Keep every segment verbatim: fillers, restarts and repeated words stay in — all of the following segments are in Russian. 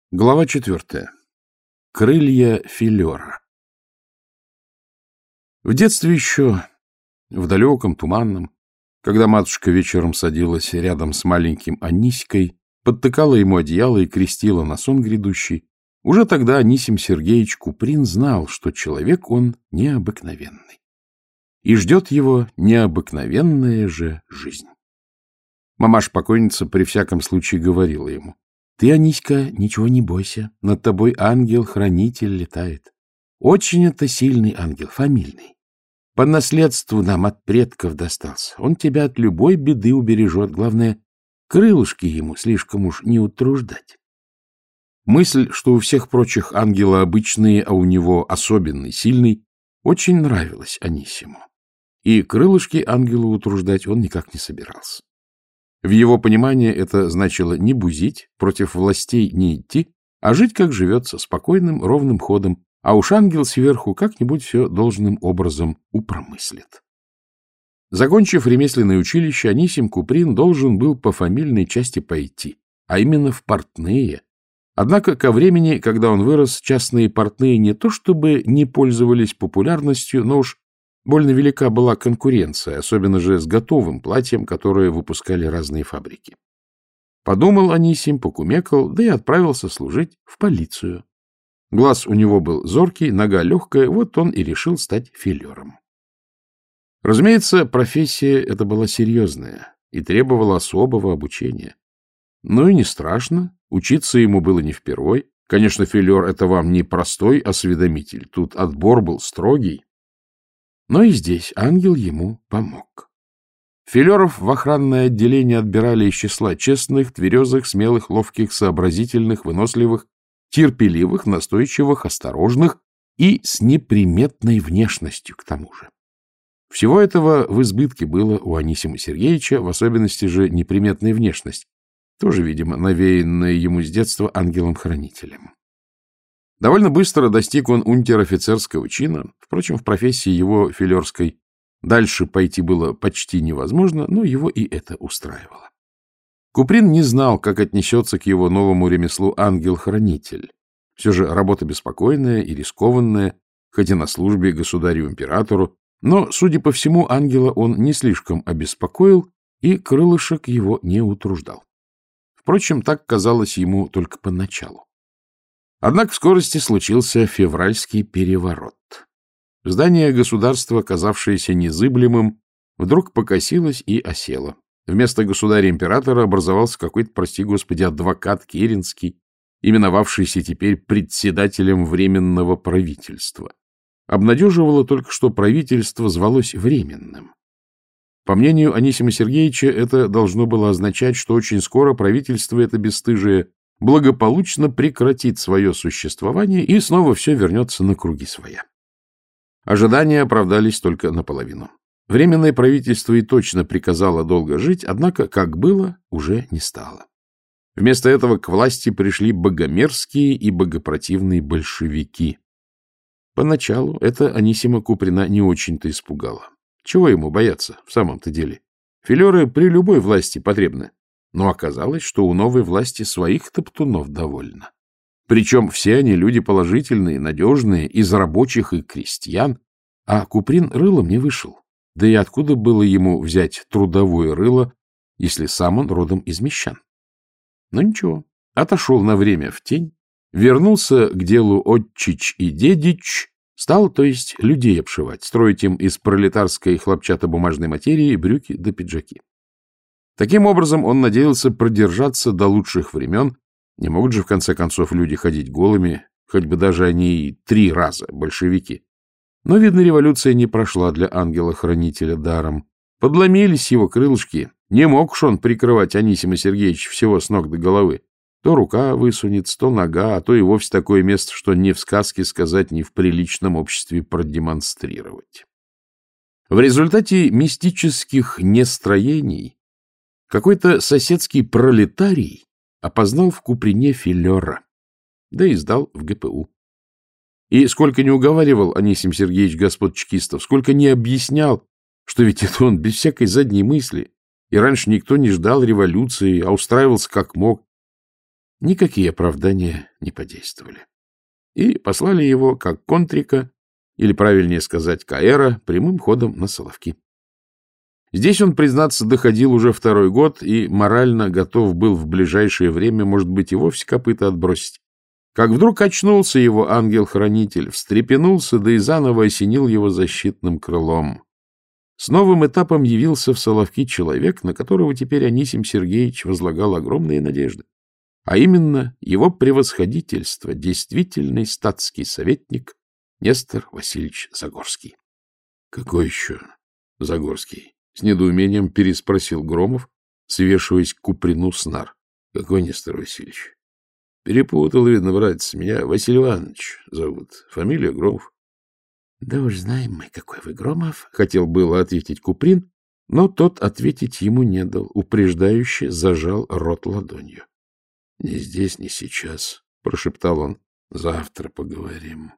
Глава четвертая. Крылья филера. В детстве еще, в далеком, туманном, когда матушка вечером садилась рядом с маленьким Анисикой, подтыкала ему одеяло и крестила на сон грядущий, уже тогда Анисим Сергеевич Куприн знал, что человек он необыкновенный. И ждет его необыкновенная же жизнь. Мамаша-покойница при всяком случае говорила ему: «Ты, Аниська, ничего не бойся, над тобой ангел-хранитель летает. Очень это сильный ангел, фамильный. По наследству нам от предков достался. Он тебя от любой беды убережет. Главное, крылышки ему слишком уж не утруждать». Мысль, что у всех прочих ангелы обычные, а у него особенный, сильный, очень нравилась Анисиму. И крылышки ангелу утруждать он никак не собирался. В его понимании это значило не бузить, против властей не идти, а жить, как живется, спокойным, ровным ходом, а уж ангел сверху как-нибудь все должным образом упромыслит. Закончив ремесленное училище, Анисим Куприн должен был по фамильной части пойти, а именно в портные. Однако ко времени, когда он вырос, частные портные не то чтобы не пользовались популярностью, но уж больно велика была конкуренция, особенно же с готовым платьем, которое выпускали разные фабрики. Подумал Анисим, покумекал, да и отправился служить в полицию. Глаз у него был зоркий, нога легкая, вот он и решил стать филером. Разумеется, профессия эта была серьезная и требовала особого обучения. Но и не страшно, учиться ему было не впервой. Конечно, филер — это вам не простой осведомитель, тут отбор был строгий. Но и здесь ангел ему помог. Филеров в охранное отделение отбирали из числа честных, тверезых, смелых, ловких, сообразительных, выносливых, терпеливых, настойчивых, осторожных и с неприметной внешностью к тому же. Всего этого в избытке было у Анисима Сергеевича, в особенности же неприметная внешность, тоже, видимо, навеянная ему с детства ангелом-хранителем. Довольно быстро достиг он унтер-офицерского чина. Впрочем, в профессии его филерской дальше пойти было почти невозможно, но его и это устраивало. Куприн не знал, как отнесется к его новому ремеслу ангел-хранитель. Все же работа беспокойная и рискованная, хотя на службе государю-императору, но, судя по всему, ангела он не слишком обеспокоил и крылышек его не утруждал. Впрочем, так казалось ему только поначалу. Однако в скорости случился февральский переворот. Здание государства, казавшееся незыблемым, вдруг покосилось и осело. Вместо государя-императора образовался какой-то, прости господи, адвокат Керенский, именовавшийся теперь председателем Временного правительства. Обнадеживало только, что правительство звалось Временным. По мнению Анисима Сергеевича, это должно было означать, что очень скоро правительство это бесстыжее благополучно прекратит свое существование и снова все вернется на круги своя. Ожидания оправдались только наполовину. Временное правительство и точно приказало долго жить, однако, как было, уже не стало. Вместо этого к власти пришли богомерзкие и богопротивные большевики. Поначалу это Анисима Куприна не очень-то испугало. Чего ему бояться в самом-то деле? Филеры при любой власти потребны. Но оказалось, что у новой власти своих топтунов довольно. Причем все они люди положительные, надежные, из рабочих и крестьян, а Куприн рылом не вышел. Да и откуда было ему взять трудовое рыло, если сам он родом из мещан? Но ничего, отошел на время в тень, вернулся к делу отчич и дедич, стал, то есть, людей обшивать, строить им из пролетарской хлопчатобумажной материи брюки да пиджаки. Таким образом, он надеялся продержаться до лучших времен. Не могут же, в конце концов, люди ходить голыми, хоть бы даже они и три раза большевики. Но, видно, революция не прошла для ангела-хранителя даром. Подломились его крылышки. Не мог уж он прикрывать Анисима Сергеевича всего с ног до головы. То рука высунется, то нога, а то и вовсе такое место, что ни в сказке сказать, ни в приличном обществе продемонстрировать. В результате мистических нестроений какой-то соседский пролетарий опознал в Куприне филера, да и сдал в гэ пэ у. И сколько не уговаривал Анисим Сергеевич господ чекистов, сколько не объяснял, что ведь это он без всякой задней мысли, и раньше никто не ждал революции, а устраивался как мог. Никакие оправдания не подействовали. И послали его, как контрика, или, правильнее сказать, каэра, прямым ходом на Соловки. Здесь он, признаться, доходил уже второй год и морально готов был в ближайшее время, может быть, и вовсе копыта отбросить. Как вдруг очнулся его ангел-хранитель, встрепенулся, да и заново осенил его защитным крылом. С новым этапом явился в Соловки человек, на которого теперь Анисим Сергеевич возлагал огромные надежды. А именно его превосходительство, действительный статский советник Нестор Васильевич Загорский. — Какой еще Загорский? — с недоумением переспросил Громов, свешиваясь к Куприну с нар. — Какой Нестор Васильевич? — Перепутал, видно, братец. Меня Василий Иванович зовут. Фамилия Громов. — Да уж знаем мы, какой вы, Громов, — хотел было ответить Куприн, но тот ответить ему не дал, упреждающе зажал рот ладонью. — Не здесь, не сейчас, — прошептал он. — Завтра поговорим.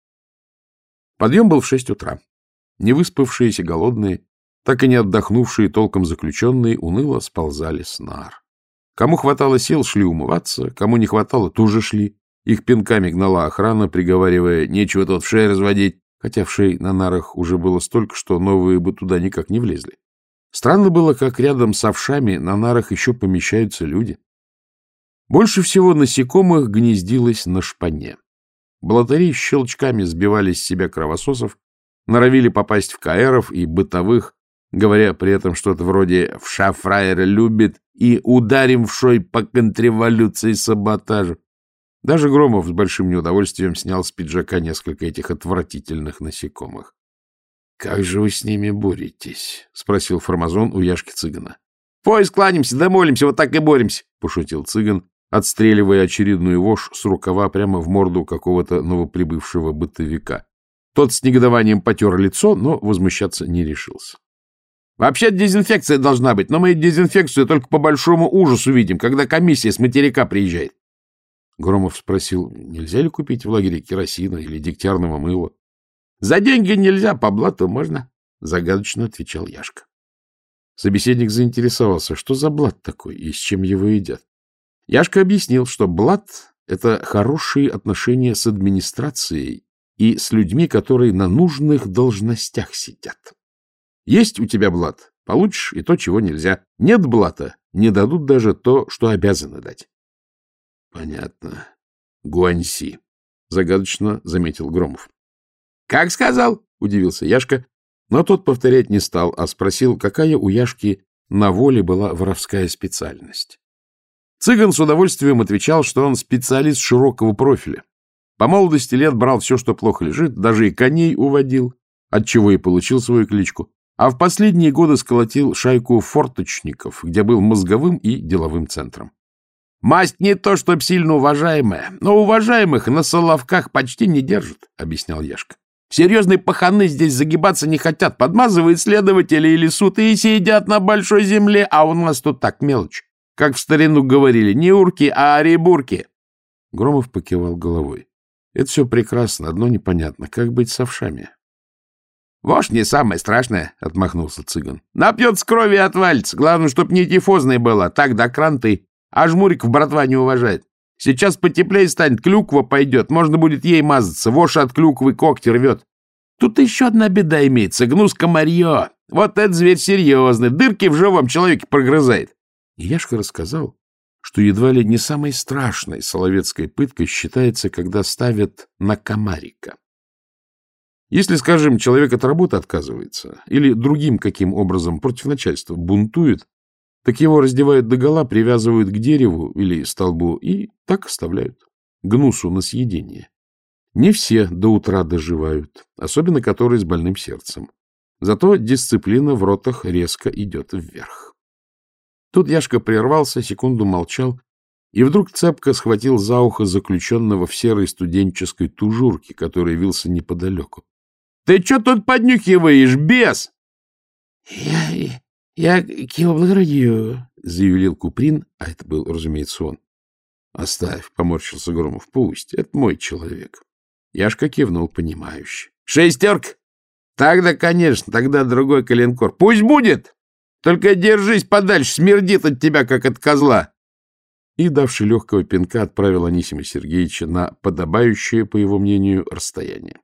Подъем был в шесть утра. Невыспавшиеся, голодные, так и не отдохнувшие толком заключенные уныло сползали с нар. Кому хватало сил, шли умываться, кому не хватало, тоже шли. Их пинками гнала охрана, приговаривая: нечего тут в шее разводить, хотя в шее на нарах уже было столько, что новые бы туда никак не влезли. Странно было, как рядом с овшами на нарах еще помещаются люди. Больше всего насекомых гнездилось на шпане. Блатари щелчками сбивали с себя кровососов, норовили попасть в каэров и бытовых, говоря при этом что-то вроде «вша фраера любит» и «ударим вшой по контрреволюции саботажу». Даже Громов с большим неудовольствием снял с пиджака несколько этих отвратительных насекомых. — Как же вы с ними боретесь? — спросил Формазон у Яшки Цыгана. — В пояс кланяемся, да молимся, вот так и боремся, — пошутил Цыган, отстреливая очередную вошь с рукава прямо в морду какого-то новоприбывшего бытовика. Тот с негодованием потер лицо, но возмущаться не решился. — Вообще дезинфекция должна быть, но мы дезинфекцию только по большому ужасу видим, когда комиссия с материка приезжает. Громов спросил, нельзя ли купить в лагере керосина или дегтярного мыла. — За деньги нельзя, по блату можно, — загадочно отвечал Яшка. Собеседник заинтересовался, что за блат такой и с чем его едят. Яшка объяснил, что блат — это хорошие отношения с администрацией и с людьми, которые на нужных должностях сидят. Есть у тебя блат — получишь и то, чего нельзя. Нет блата — не дадут даже то, что обязаны дать. — Понятно. Гуаньси, — загадочно заметил Громов. — Как сказал? — удивился Яшка, но тот повторять не стал, а спросил, какая у Яшки на воле была воровская специальность. Цыган с удовольствием отвечал, что он специалист широкого профиля. По молодости лет брал все, что плохо лежит, даже и коней уводил, отчего и получил свою кличку, а в последние годы сколотил шайку форточников, где был мозговым и деловым центром. Масть не то, чтоб сильно уважаемая, но уважаемых на Соловках почти не держат, — объяснял Яшка. Серьезные паханы здесь загибаться не хотят, подмазывают следователи или суд и сидят на большой земле, а у нас тут так мелочь. Как в старину говорили, не урки, а арибурки. Громов покивал головой. Это все прекрасно, одно непонятно. Как быть с овшами? — Вошь не самое страшное, — отмахнулся Цыган. — Напьется крови и отвалится. Главное, чтоб не тифозной была. Так до кранты. А жмуриков братва не уважает. Сейчас потеплее станет, клюква пойдет. Можно будет ей мазаться. Вошь от клюквы когти рвет. Тут еще одна беда имеется. Гнус-комарье. Вот этот зверь серьезный. Дырки в живом человеке прогрызает. И Яшка рассказал, что едва ли не самой страшной соловецкой пыткой считается, когда ставят на комарика. Если, скажем, человек от работы отказывается или другим каким образом против начальства бунтует, так его раздевают догола, привязывают к дереву или столбу и так оставляют. Гнусу на съедение. Не все до утра доживают, особенно которые с больным сердцем. Зато дисциплина в ротах резко идет вверх. Тут Яшка прервался, секунду молчал и вдруг цепко схватил за ухо заключенного в серой студенческой тужурке, который вился неподалеку. — Ты что тут поднюхиваешь, бес? — Я... Я к его благородию, — заявил Куприн, а это был, разумеется, он. — Оставь, — поморщился Громов, — пусть, это мой человек. Яшка кивнул понимающе. — Шестерка? Тогда, конечно, тогда другой коленкор. Пусть будет! Только держись подальше, смердит от тебя, как от козла. и, давши легкого пинка, отправил Анисима Сергеевича на подобающее, по его мнению, расстояние.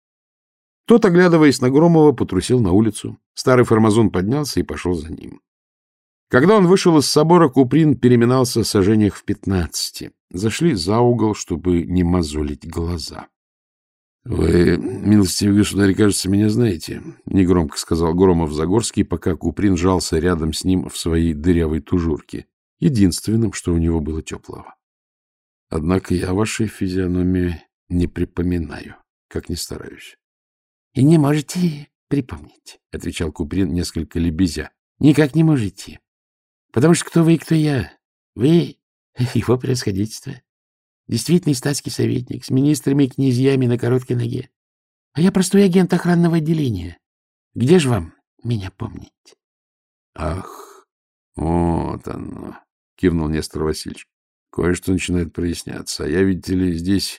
Тот, оглядываясь на Громова, потрусил на улицу. Старый фармазон поднялся и пошел за ним. Когда он вышел из собора, Куприн переминался в сажениях в пятнадцати. Зашли за угол, чтобы не мозолить глаза. — Вы, милостивый государь, кажется, меня знаете, — негромко сказал Громов-Загорский, пока Куприн жался рядом с ним в своей дырявой тужурке, единственным, что у него было теплого. — Однако я вашей физиономии не припоминаю, как ни стараюсь. — И не можете припомнить, — отвечал Куприн, несколько лебезя. — Никак не можете. Потому что кто вы и кто я? Вы — его превосходительство. Действительный статский советник с министрами и князьями на короткой ноге. А я простой агент охранного отделения. Где же вам меня помнить? — Ах, вот оно, — кивнул Нестор Васильевич. — Кое-что начинает проясняться. А я, видите ли, здесь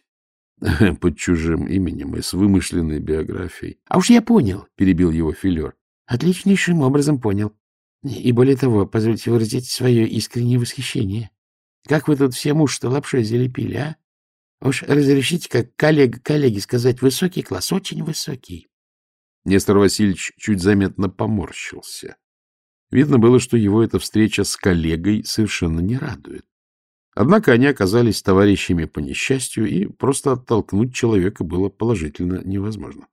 под чужим именем и с вымышленной биографией. — А уж я понял, — перебил его Филер. — Отличнейшим образом понял. И более того, позвольте выразить свое искреннее восхищение. Как вы тут все муж-то лапшой залепили, а? Уж разрешите, как коллега коллеге сказать, высокий класс, очень высокий. Нестор Васильевич чуть заметно поморщился. Видно было, что его эта встреча с коллегой совершенно не радует. Однако они оказались товарищами по несчастью, и просто оттолкнуть человека было положительно невозможно.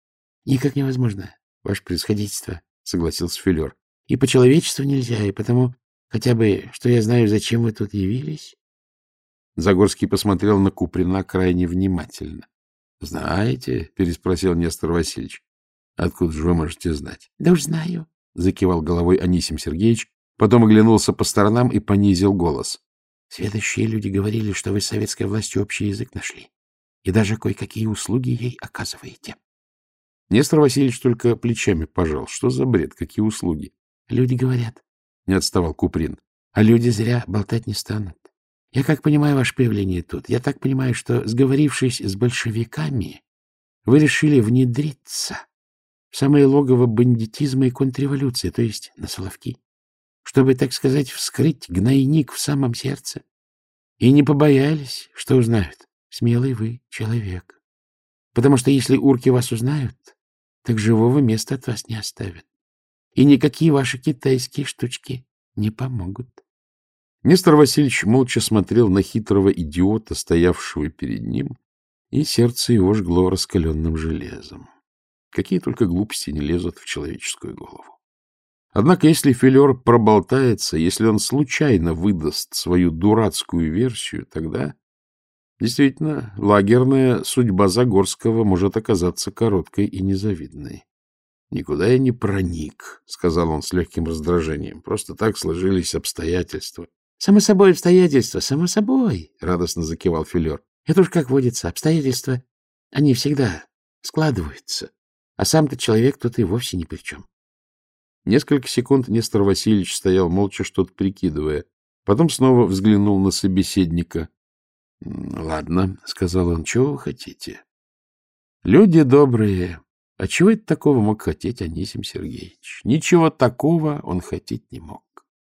— Никак невозможно, ваше превосходительство, — согласился Филер. — И по-человечеству нельзя, и потому хотя бы, что я знаю, зачем вы тут явились. Загорский посмотрел на Куприна крайне внимательно. — Знаете? — переспросил Нестор Васильевич. — Откуда же вы можете знать? — Да уж знаю, — закивал головой Анисим Сергеевич, потом оглянулся по сторонам и понизил голос. — Сведущие люди говорили, что вы с советской властью общий язык нашли, и даже кое-какие услуги ей оказываете. Нестор Васильевич только плечами пожал. Что за бред? Какие услуги? — Люди говорят, — не отставал Куприн. — А люди зря болтать не станут. Я как понимаю ваше появление тут, я так понимаю, что, сговорившись с большевиками, вы решили внедриться в самое логово бандитизма и контрреволюции, то есть на Соловки, чтобы, так сказать, вскрыть гнойник в самом сердце. И не побоялись, что узнают. Смелый вы человек. Потому что если урки вас узнают, так живого места от вас не оставят. И никакие ваши китайские штучки не помогут. Нестор Васильевич молча смотрел на хитрого идиота, стоявшего перед ним, и сердце его жгло раскаленным железом. Какие только глупости не лезут в человеческую голову. Однако, если Филер проболтается, если он случайно выдаст свою дурацкую версию, тогда, действительно, лагерная судьба Загорского может оказаться короткой и незавидной. — Никуда я не проник, — сказал он с легким раздражением. — Просто так сложились обстоятельства. — Само собой обстоятельства, само собой, — радостно закивал Филер. — Это уж как водится, обстоятельства, они всегда складываются, а сам-то человек тут и вовсе ни при чем. Несколько секунд Нестор Васильевич стоял молча, что-то прикидывая. Потом снова взглянул на собеседника. — Ладно, — сказал он, — чего вы хотите? — Люди добрые. А чего это такого мог хотеть Анисим Сергеевич? Ничего такого он хотеть не мог.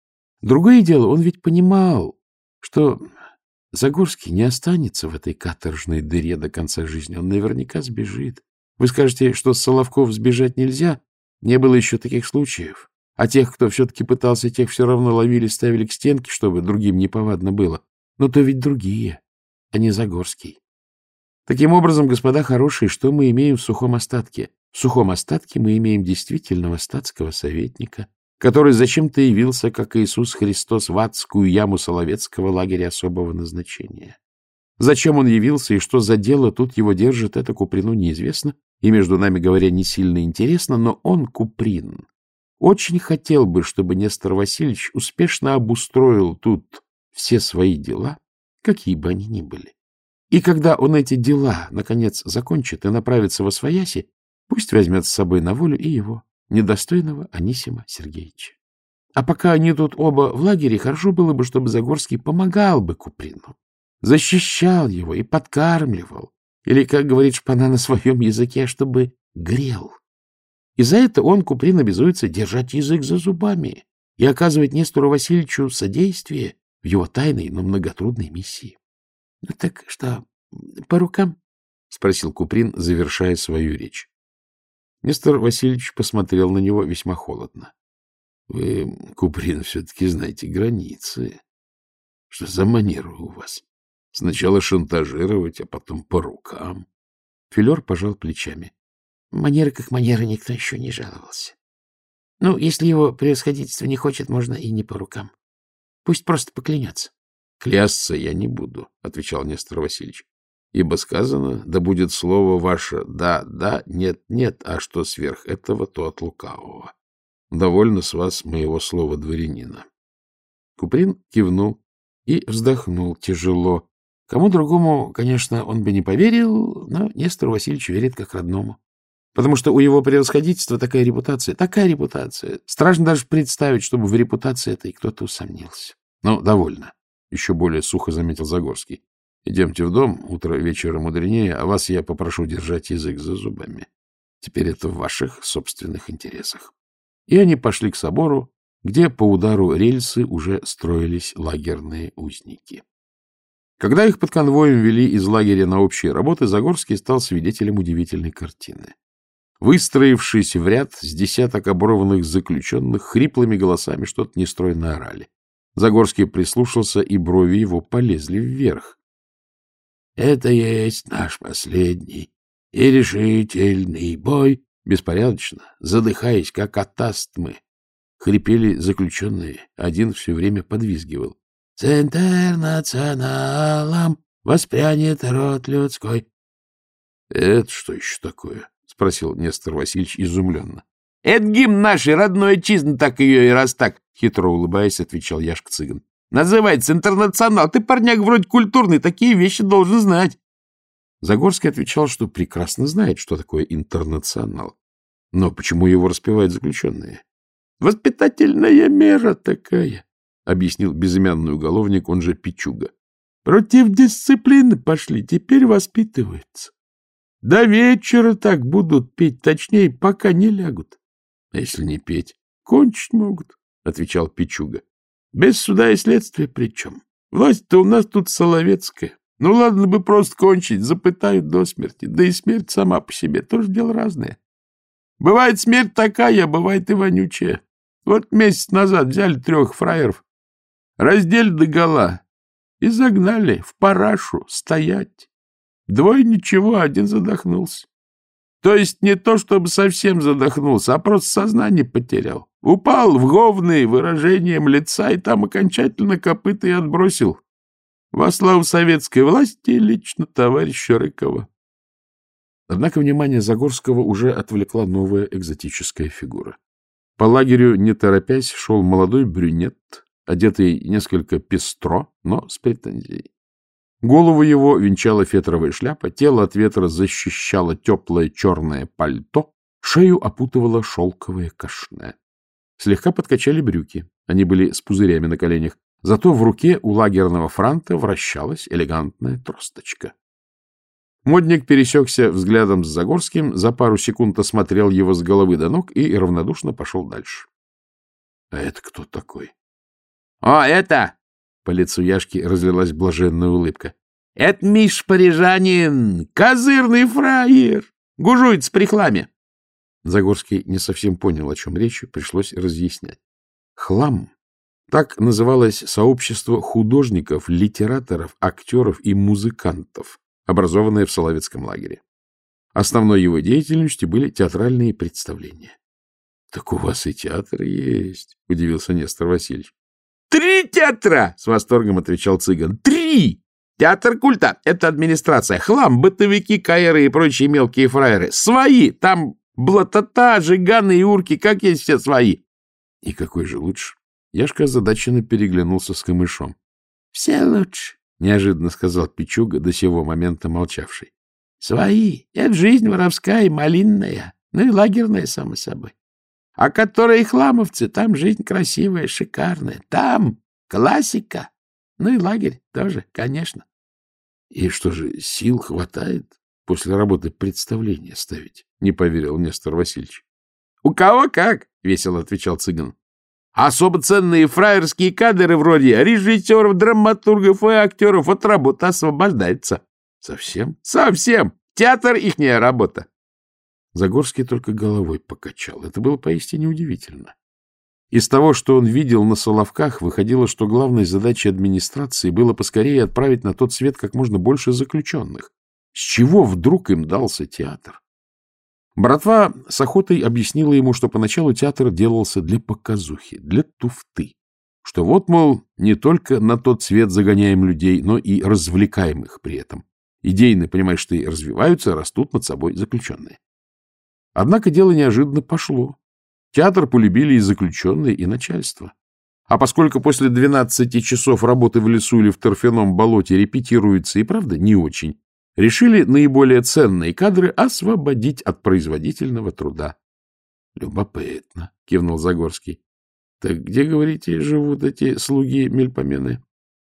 Другое дело, он ведь понимал, что Загорский не останется в этой каторжной дыре до конца жизни. Он наверняка сбежит. Вы скажете, что с Соловков сбежать нельзя? Не было еще таких случаев. А тех, кто все-таки пытался, тех все равно ловили, ставили к стенке, чтобы другим неповадно было. Но то ведь другие, а не Загорский. Таким образом, господа хорошие, что мы имеем в сухом остатке? В сухом остатке мы имеем действительного статского советника, который зачем-то явился, как Иисус Христос, в адскую яму Соловецкого лагеря особого назначения. Зачем он явился и что за дело тут его держит, это Куприну неизвестно, и, между нами говоря, не сильно интересно, но он, Куприн, очень хотел бы, чтобы Нестор Васильевич успешно обустроил тут все свои дела, какие бы они ни были. И когда он эти дела, наконец, закончит и направится во свояси, пусть возьмет с собой на волю и его, недостойного Анисима Сергеевича. А пока они тут оба в лагере, хорошо было бы, чтобы Загорский помогал бы Куприну, защищал его и подкармливал, или, как говорит шпана на своем языке, чтобы грел. И за это он, Куприн, обязуется держать язык за зубами и оказывать Нестору Васильевичу содействие в его тайной, но многотрудной миссии. — Ну так что, по рукам? — спросил Куприн, завершая свою речь. Нестор Васильевич посмотрел на него весьма холодно. — Вы, Куприн, все-таки знаете границы. Что за манера у вас? Сначала шантажировать, а потом по рукам. Филер пожал плечами. Манеры как манеры, никто еще не жаловался. Ну, если его превосходительство не хочет, можно и не по рукам. Пусть просто поклянется. — Клясться я не буду, — отвечал Нестор Васильевич. — Ибо сказано, да будет слово ваше «да, да», «нет, нет», а что сверх этого, то от лукавого. Довольно с вас моего слова дворянина. Куприн кивнул и вздохнул тяжело. Кому другому, конечно, он бы не поверил, но Нестору Васильевичу верит как родному. Потому что у его превосходительства такая репутация, такая репутация. Страшно даже представить, чтобы в репутации этой кто-то усомнился. Ну, довольно. Еще более сухо заметил Загорский. Идемте в дом, утро вечера мудренее, а вас я попрошу держать язык за зубами. Теперь это в ваших собственных интересах. И они пошли к собору, где по удару рельсы уже строились лагерные узники. Когда их под конвоем вели из лагеря на общие работы, Загорский стал свидетелем удивительной картины. Выстроившись в ряд, с десяток оборванных заключенных хриплыми голосами что-то нестройно орали. Загорский прислушался, и брови его полезли вверх. — Это есть наш последний и решительный бой. Беспорядочно, задыхаясь, как от астмы, хрипели заключенные. Один все время подвизгивал. — С интернационалом воспрянет род людской. — Это что еще такое? — спросил Нестор Васильевич изумленно. — Это гимн нашей родной отчизны, так ее и раз так, — хитро улыбаясь, отвечал Яшка-цыган. — Называется «Интернационал». Ты, парняк, вроде культурный, такие вещи должен знать. Загорский отвечал, что прекрасно знает, что такое «Интернационал». Но почему его распевают заключенные? — Воспитательная мера такая, — объяснил безымянный уголовник, он же Пичуга. — Против дисциплины пошли, теперь воспитываются. До вечера так будут петь, точнее, пока не лягут. — А если не петь? — Кончить могут, — отвечал Пичуга. — Без суда и следствия причем. Власть-то у нас тут соловецкая. Ну, ладно бы просто кончить, запытают до смерти. Да и смерть сама по себе тоже дело разное. Бывает смерть такая, бывает и вонючая. Вот месяц назад взяли трех фраеров, раздели догола и загнали в парашу стоять. Двое ничего, один задохнулся. То есть не то, чтобы совсем задохнулся, а просто сознание потерял. Упал в говные выражением лица и там окончательно копыта и отбросил. Во славу советской власти лично товарища Рыкова. Однако внимание Загорского уже отвлекла новая экзотическая фигура. По лагерю, не торопясь, шел молодой брюнет, одетый несколько пестро, но с претензией. Голову его венчала фетровая шляпа, тело от ветра защищало теплое черное пальто, шею опутывало шелковое кашне. Слегка подкачали брюки, они были с пузырями на коленях, зато в руке у лагерного франта вращалась элегантная тросточка. Модник пересекся взглядом с Загорским, за пару секунд осмотрел его с головы до ног и равнодушно пошел дальше. — А это кто такой? — О, это! — по лицу Яшки разлилась блаженная улыбка. — Это Миш Парижанин, козырный фраер, гужует при хламе. Загорский не совсем понял, о чем речь, пришлось разъяснять. Хлам — так называлось сообщество художников, литераторов, актеров и музыкантов, образованное в Соловецком лагере. Основной его деятельностью были театральные представления. — Так у вас и театр есть, — удивился Нестор Васильевич. — Три театра! — с восторгом отвечал цыган. — Три! Театр культа — это администрация, хлам, бытовики, каэры и прочие мелкие фраеры. Свои! Там блатота, жиганы и урки, как есть все свои. — И какой же лучше? Яшка озадаченно переглянулся с Камышом. — Все лучше, — неожиданно сказал Пичуга, до сего момента молчавший. — Свои. Это жизнь воровская и малинная, ну и лагерная, само собой. А которые хламовцы, там жизнь красивая, шикарная. Там классика. Ну и лагерь тоже, конечно. — И что же, сил хватает после работы представления ставить? — не поверил Нестор Васильевич. — У кого как, — весело отвечал цыган. — особо ценные фраерские кадры вроде режиссеров, драматургов и актеров от работы освобождаются. Совсем? Совсем. Театр — ихняя работа. Загорский только головой покачал. Это было поистине удивительно. Из того, что он видел на Соловках, выходило, что главной задачей администрации было поскорее отправить на тот свет как можно больше заключенных. С чего вдруг им дался театр? Братва с охотой объяснила ему, что поначалу театр делался для показухи, для туфты. Что вот, мол, не только на тот свет загоняем людей, но и развлекаем их при этом. Идейно, понимаешь, что и развиваются, растут над собой заключенные. Однако дело неожиданно пошло. Театр полюбили и заключенные, и начальство. А поскольку после двенадцати часов работы в лесу или в торфяном болоте репетируется и, правда, не очень, решили наиболее ценные кадры освободить от производительного труда. — Любопытно, — кивнул Загорский. — Так где, говорите, живут эти слуги-мельпомены?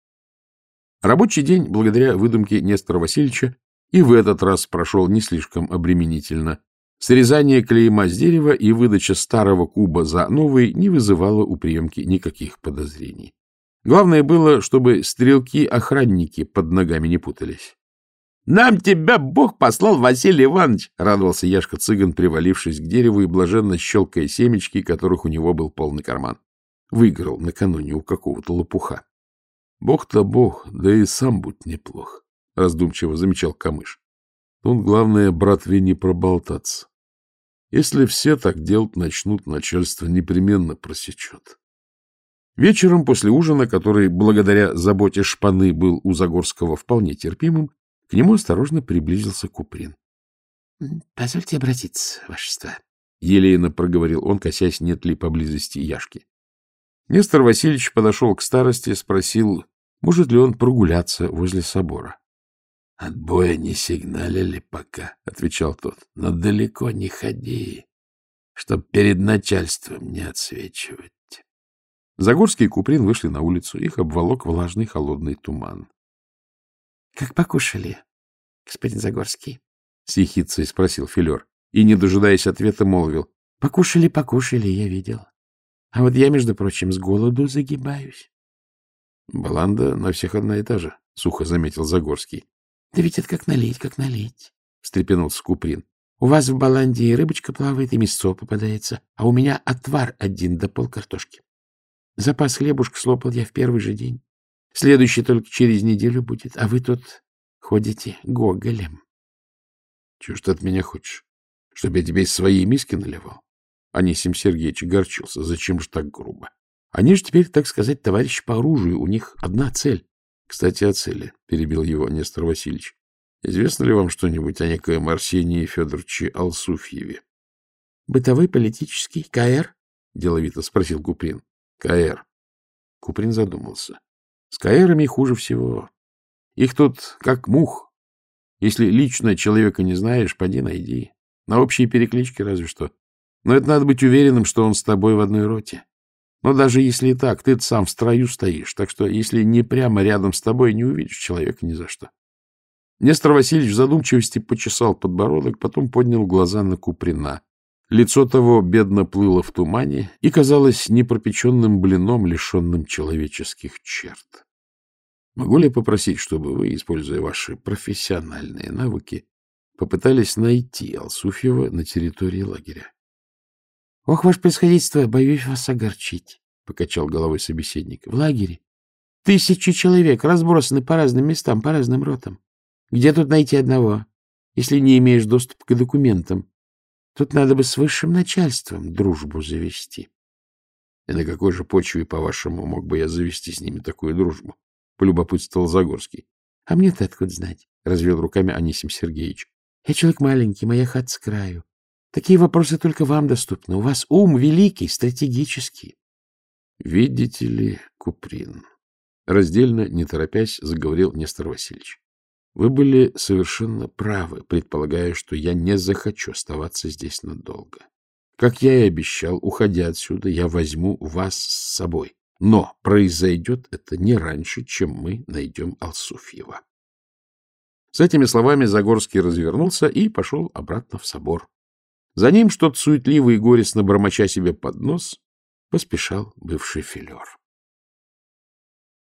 Рабочий день, благодаря выдумке Нестора Васильевича, и в этот раз прошел не слишком обременительно. Срезание клейма с дерева и выдача старого куба за новый не вызывало у приемки никаких подозрений. Главное было, чтобы стрелки-охранники под ногами не путались. — Нам тебя Бог послал, Василий Иванович! — радовался Яшка-цыган, привалившись к дереву и блаженно щелкая семечки, которых у него был полный карман. Выиграл накануне у какого-то лопуха. — Бог-то бог, да и сам будь неплох, — раздумчиво замечал Камыш. Тут главное братве не проболтаться. Если все так делать начнут, начальство непременно просечет. Вечером после ужина, который благодаря заботе шпаны был у Загорского вполне терпимым, к нему осторожно приблизился Куприн. — Позвольте обратиться, вашество, — елейно проговорил он, косясь, нет ли поблизости Яшки. Нестор Васильевич подошел к старости, спросил, может ли он прогуляться возле собора. — Отбоя не сигналили пока, — отвечал тот, — но далеко не ходи, чтоб перед начальством не отсвечивать. Загорский и Куприн вышли на улицу, их обволок влажный холодный туман. — Как покушали, господин Загорский? — с ехидцей спросил Филер и, не дожидаясь ответа, молвил. — Покушали, покушали, я видел. А вот я, между прочим, с голоду загибаюсь. — Баланда на всех одна и та же, — сухо заметил Загорский. — Да ведь это как налить, как налить, — встрепенулся Куприн. — У вас в Баланде и рыбочка плавает, и мясцо попадается, а у меня отвар один да полкартошки. Запас хлебушка слопал я в первый же день. Следующий только через неделю будет, а вы тут ходите гоголем. — Чего ж ты от меня хочешь? Чтобы я тебе из своей миски наливал? Анисим Сергеевич горчился. Зачем же так грубо? Они же теперь, так сказать, товарищи по оружию. У них одна цель. Кстати, о цели, — перебил его Нестор Васильевич. Известно ли вам что-нибудь о некоем Арсении Федоровиче Алсуфьеве? — Бытовой, политический, КР? — деловито спросил Куприн. — КР. Куприн задумался. С КРами хуже всего. Их тут как мух. Если лично человека не знаешь, поди найди. На общие переклички разве что. Но это надо быть уверенным, что он с тобой в одной роте. Но даже если и так, ты сам в строю стоишь, так что если не прямо рядом с тобой, не увидишь человека ни за что. Нестор Васильевич в задумчивости почесал подбородок, потом поднял глаза на Куприна. Лицо того бедно плыло в тумане и казалось непропеченным блином, лишенным человеческих черт. Могу ли я попросить, чтобы вы, используя ваши профессиональные навыки, попытались найти Алсуфьева на территории лагеря? — Ох, ваше происходительство, боюсь вас огорчить, — покачал головой собеседник. — В лагере тысячи человек разбросаны по разным местам, по разным ротам. Где тут найти одного, если не имеешь доступа к документам? Тут надо бы с высшим начальством дружбу завести. — И на какой же почве, по-вашему, мог бы я завести с ними такую дружбу? — полюбопытствовал Загорский. — А мне-то откуда знать? — развел руками Анисим Сергеевич. — Я человек маленький, моя хата с краю. Такие вопросы только вам доступны. У вас ум великий, стратегический. — Видите ли, Куприн, раздельно, не торопясь, заговорил Нестор Васильевич. Вы были совершенно правы, предполагая, что я не захочу оставаться здесь надолго. Как я и обещал, уходя отсюда, я возьму вас с собой. Но произойдет это не раньше, чем мы найдем Алсуфьева. С этими словами Загорский развернулся и пошел обратно в собор. За ним, что-то суетливо и горестно бормоча себе под нос, поспешал бывший филер.